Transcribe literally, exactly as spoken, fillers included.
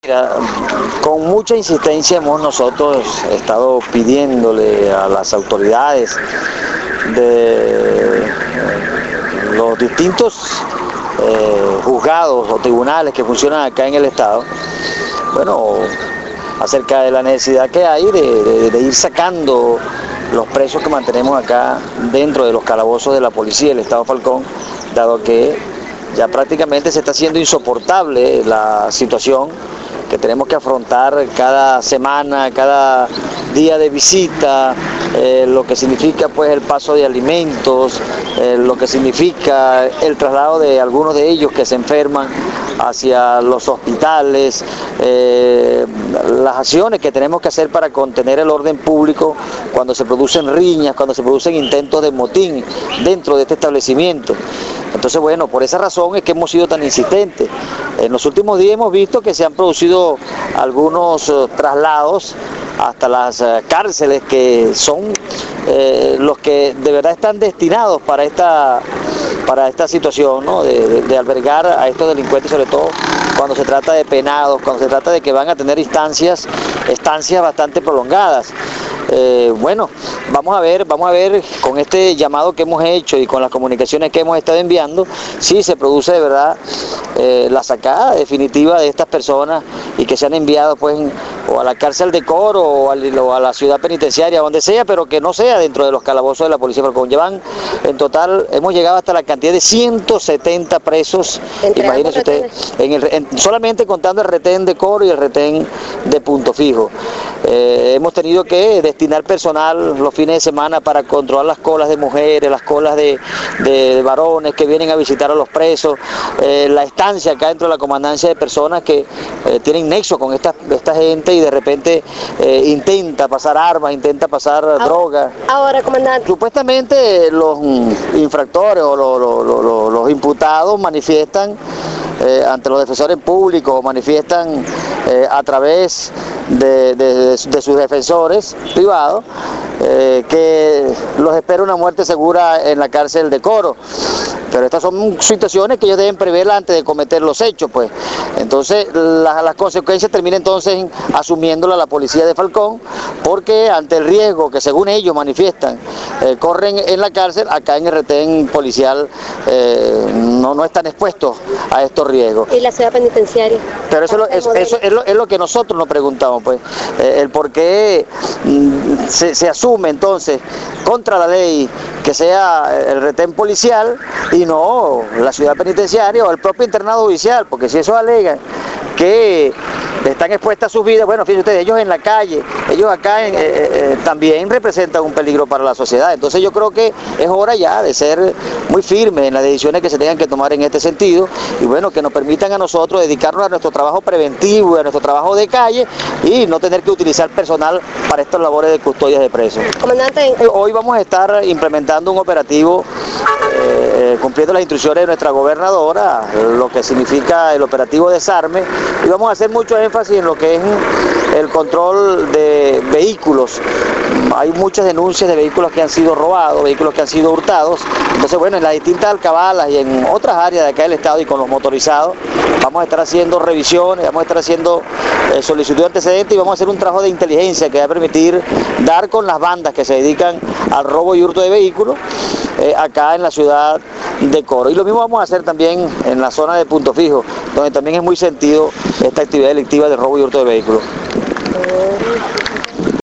Mira, con mucha insistencia hemos nosotros estado pidiéndole a las autoridades de los distintos eh, juzgados o tribunales que funcionan acá en el estado, bueno, acerca de la necesidad que hay de, de, de ir sacando los presos que mantenemos acá dentro de los calabozos de la policía del estado Falcón, dado que ya prácticamente se está haciendo insoportable la situación que tenemos que afrontar cada semana, cada día de visita, eh, lo que significa pues el paso de alimentos, eh, lo que significa el traslado de algunos de ellos que se enferman hacia los hospitales, eh, las acciones que tenemos que hacer para contener el orden público cuando se producen riñas, cuando se producen intentos de motín dentro de este establecimiento. Entonces, bueno, por esa razón es que hemos sido tan insistentes. En los últimos días hemos visto que se han producido algunos uh, traslados hasta las uh, cárceles que son eh, los que de verdad están destinados para esta, para esta situación, ¿no? de, de, de albergar a estos delincuentes, sobre todo cuando se trata de penados, cuando se trata de que van a tener instancias, estancias bastante prolongadas. Eh, bueno, vamos a ver, vamos a ver con este llamado que hemos hecho y con las comunicaciones que hemos estado enviando, si se produce de verdad eh, la sacada definitiva de estas personas y que se han enviado pues o a la cárcel de Coro o, al, o a la ciudad penitenciaria, donde sea, pero que no sea dentro de los calabozos de la policía Falcón. Llevan, en total, hemos llegado hasta la cantidad de ciento setenta presos, imagínense usted, en el, en, solamente contando el retén de Coro y el retén de Punto Fijo. Eh, hemos tenido que destinar personal los fines de semana para controlar las colas de mujeres, las colas de, de, de varones que vienen a visitar a los presos, eh, la estancia acá dentro de la comandancia de personas que eh, tienen nexo con esta, esta gente y de repente eh, intenta pasar armas, intenta pasar ahora, drogas. Ahora, comandante. Supuestamente los infractores o los, los, los, los imputados manifiestan eh, ante los defensores públicos, manifiestan eh, a través de, de, de, de sus defensores privados, eh, que los espera una muerte segura en la cárcel de Coro. Pero estas son situaciones que ellos deben prever antes de cometer los hechos, pues. Entonces, la, las consecuencias termina entonces asumiéndola la policía de Falcón, porque ante el riesgo que según ellos manifiestan, eh, corren en la cárcel, acá en el retén policial eh, no, no están expuestos a estos riesgos. ¿Y la ciudad penitenciaria? Pero eso, es, eso, eso es, lo, es lo que nosotros nos preguntamos, pues, eh, el por qué mm, se, se asume entonces contra la ley que sea el retén policial y no la ciudad penitenciaria o el propio internado judicial, porque si eso alega que están expuestas sus vidas, bueno, fíjense ustedes, ellos en la calle, ellos acá en, eh, eh, también representan un peligro para la sociedad. Entonces yo creo que es hora ya de ser muy firmes en las decisiones que se tengan que tomar en este sentido y bueno, que nos permitan a nosotros dedicarnos a nuestro trabajo preventivo, a nuestro trabajo de calle y no tener que utilizar personal para estas labores de custodia de presos. Comandante, hoy vamos a estar implementando un operativo eh, cumpliendo las instrucciones de nuestra gobernadora, lo que significa el operativo Desarme, y vamos a hacer mucho énfasis en lo que es el control de vehículos. Hay muchas denuncias de vehículos que han sido robados, vehículos que han sido hurtados. Entonces, bueno, en las distintas alcabalas y en otras áreas de acá del estado y con los motorizados, vamos a estar haciendo revisiones, vamos a estar haciendo eh, solicitud de antecedentes y vamos a hacer un trabajo de inteligencia que va a permitir dar con las bandas que se dedican al robo y hurto de vehículos eh, acá en la ciudad de Coro. Y lo mismo vamos a hacer también en la zona de Punto Fijo, donde también es muy sentido esta actividad delictiva de robo y hurto de vehículos.